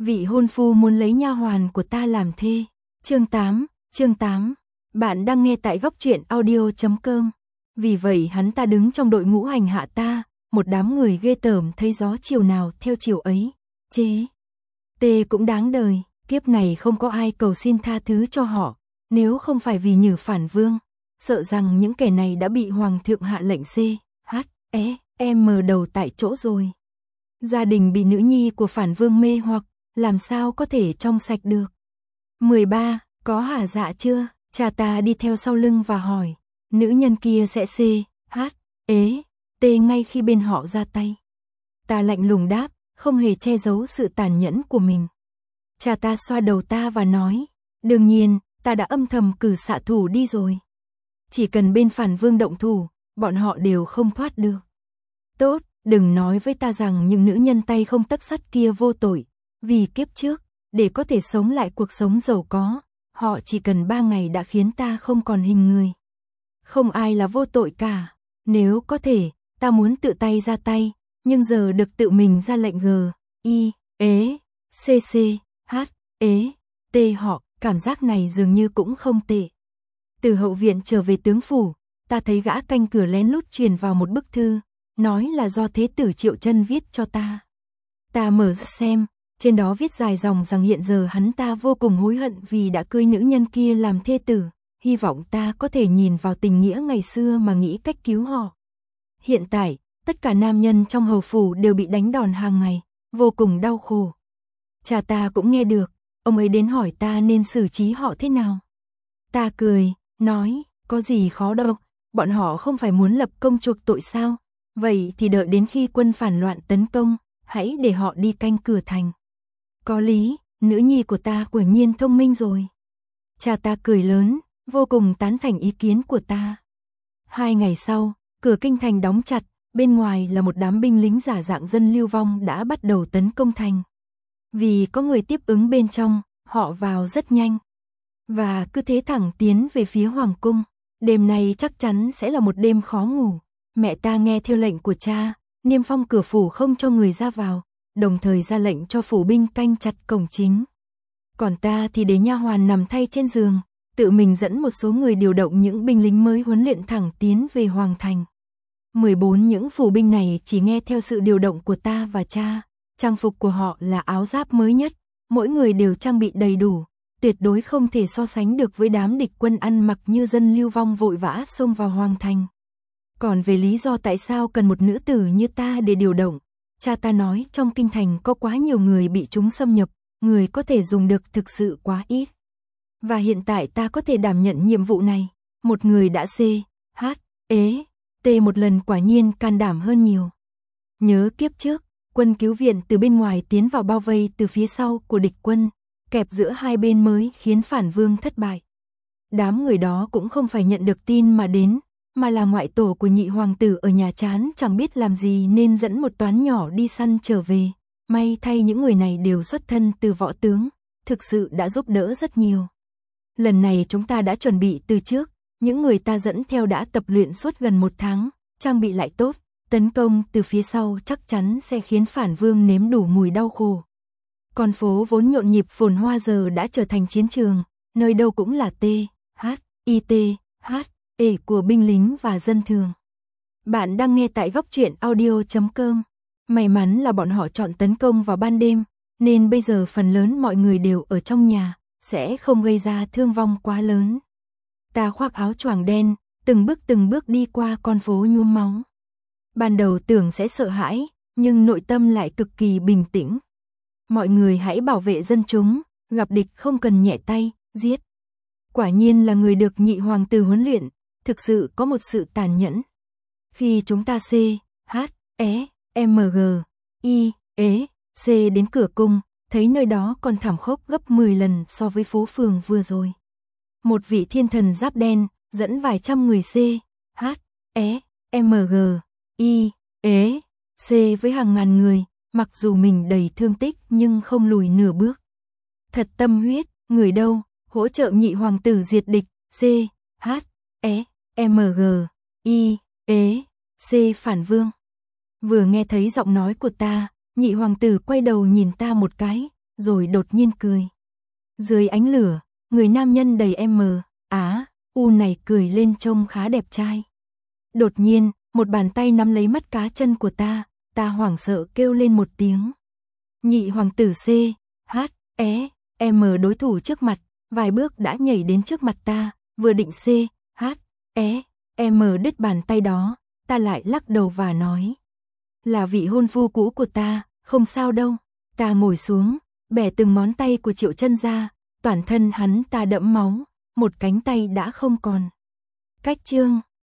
Vị hôn phu muốn lấy nha hoàn của ta làm thê. Chương 8. Bạn đang nghe tại góc truyện audio.com. Vì vậy hắn ta đứng trong đội ngũ hành hạ ta, một đám người ghê tởm thấy gió chiều nào theo chiều ấy. Chế. Tê cũng đáng đời, kiếp này không có ai cầu xin tha thứ cho họ, nếu không phải vì Nhử phản vương, sợ rằng những kẻ này đã bị hoàng thượng hạ lệnh đầu tại chỗ rồi. Gia đình bị nữ nhi của phản vương mê hoặc, làm sao có thể trong sạch được. 13. Có hả dạ chưa? Cha ta đi theo sau lưng và hỏi. Nữ nhân kia sẽ ngay khi bên họ ra tay. Ta lạnh lùng đáp, không hề che giấu sự tàn nhẫn của mình. Cha ta xoa đầu ta và nói, đương nhiên, ta đã âm thầm cử xạ thủ đi rồi. Chỉ cần bên phản vương động thủ, bọn họ đều không thoát được. Tốt, đừng nói với ta rằng những nữ nhân tay không tấc sắt kia vô tội, vì kiếp trước, để có thể sống lại cuộc sống giàu có, họ chỉ cần 3 ngày đã khiến ta không còn hình người. Không ai là vô tội cả, nếu có thể, ta muốn tự tay ra tay, nhưng giờ được tự mình ra lệnh họ, cảm giác này dường như cũng không tệ. Từ hậu viện trở về tướng phủ, ta thấy gã canh cửa lén lút truyền vào một bức thư, nói là do Thế tử Triệu Chân viết cho ta. Ta mở ra xem, trên đó viết dài dòng rằng hiện giờ hắn ta vô cùng hối hận vì đã cưới nữ nhân kia làm thê tử, hy vọng ta có thể nhìn vào tình nghĩa ngày xưa mà nghĩ cách cứu họ. Hiện tại, tất cả nam nhân trong hầu phủ đều bị đánh đòn hàng ngày, vô cùng đau khổ. Cha ta cũng nghe được, ông ấy đến hỏi ta nên xử trí họ thế nào. Ta cười, nói, có gì khó đâu, bọn họ không phải muốn lập công chuộc tội sao, vậy thì đợi đến khi quân phản loạn tấn công, hãy để họ đi canh cửa thành. Có lý, nữ nhi của ta quả nhiên thông minh rồi. Cha ta cười lớn, vô cùng tán thành ý kiến của ta. 2 ngày sau, cửa kinh thành đóng chặt, bên ngoài là một đám binh lính giả dạng dân lưu vong đã bắt đầu tấn công thành. Vì có người tiếp ứng bên trong, họ vào rất nhanh. Và cứ thế thẳng tiến về phía hoàng cung. Đêm nay chắc chắn sẽ là một đêm khó ngủ. Mẹ ta nghe theo lệnh của cha, niêm phong cửa phủ không cho người ra vào, đồng thời ra lệnh cho phủ binh canh chặt cổng chính. Còn ta thì để nha hoàn nằm thay trên giường, tự mình dẫn một số người điều động những binh lính mới huấn luyện thẳng tiến về hoàng thành. 14 những phủ binh này chỉ nghe theo sự điều động của ta và cha, trang phục của họ là áo giáp mới nhất, mỗi người đều trang bị đầy đủ, tuyệt đối không thể so sánh được với đám địch quân ăn mặc như dân lưu vong vội vã xông vào hoàng thành. Còn về lý do tại sao cần một nữ tử như ta để điều động, cha ta nói trong kinh thành có quá nhiều người bị chúng xâm nhập, người có thể dùng được thực sự quá ít. Và hiện tại ta có thể đảm nhận nhiệm vụ này, một người đã một lần quả nhiên can đảm hơn nhiều. Nhớ kiếp trước, quân cứu viện từ bên ngoài tiến vào bao vây từ phía sau của địch quân, kẹp giữa hai bên mới khiến phản vương thất bại. Đám người đó cũng không phải nhận được tin mà đến, mà là ngoại tổ của nhị hoàng tử ở nhà chán chẳng biết làm gì nên dẫn một toán nhỏ đi săn trở về. May thay những người này đều xuất thân từ võ tướng, thực sự đã giúp đỡ rất nhiều. Lần này chúng ta đã chuẩn bị từ trước, những người ta dẫn theo đã tập luyện suốt gần 1 tháng, trang bị lại tốt, tấn công từ phía sau chắc chắn sẽ khiến phản vương nếm đủ mùi đau khổ. Con phố vốn nhộn nhịp phồn hoa giờ đã trở thành chiến trường, nơi đâu cũng là của binh lính và dân thường. Bạn đang nghe tại góc truyện audio.com. May mắn là bọn họ chọn tấn công vào ban đêm, nên bây giờ phần lớn mọi người đều ở trong nhà, sẽ không gây ra thương vong quá lớn. Ta khoác áo choàng đen, từng bước đi qua con phố nhuốm máu. Ban đầu tưởng sẽ sợ hãi, nhưng nội tâm lại cực kỳ bình tĩnh. Mọi người hãy bảo vệ dân chúng, gặp địch không cần nhẹ tay, giết. Quả nhiên là người được nhị hoàng tử huấn luyện, thực sự có một sự tàn nhẫn. Khi chúng ta đến cửa cung, thấy nơi đó còn thảm khốc gấp 10 lần so với phố phường vừa rồi. Một vị thiên thần giáp đen, dẫn vài trăm người với hàng ngàn người, mặc dù mình đầy thương tích nhưng không lùi nửa bước. Thật tâm huyết, người đâu, hỗ trợ nhị hoàng tử diệt địch, phản vương. Vừa nghe thấy giọng nói của ta, nhị hoàng tử quay đầu nhìn ta một cái, rồi đột nhiên cười. Dưới ánh lửa, người nam nhân đầy u này cười lên trông khá đẹp trai. Đột nhiên, một bàn tay nắm lấy mắt cá chân của ta hoảng sợ kêu lên một tiếng. Nhị hoàng tử M đối thủ trước mặt, vài bước đã nhảy đến trước mặt ta, vừa định M đứt bàn tay đó, ta lại lắc đầu và nói. Là vị hôn phu cũ của ta, không sao đâu. Ta ngồi xuống, bẻ từng ngón tay của Triệu Chân ra, toàn thân hắn ta đẫm máu, một cánh tay đã không còn. Cách chương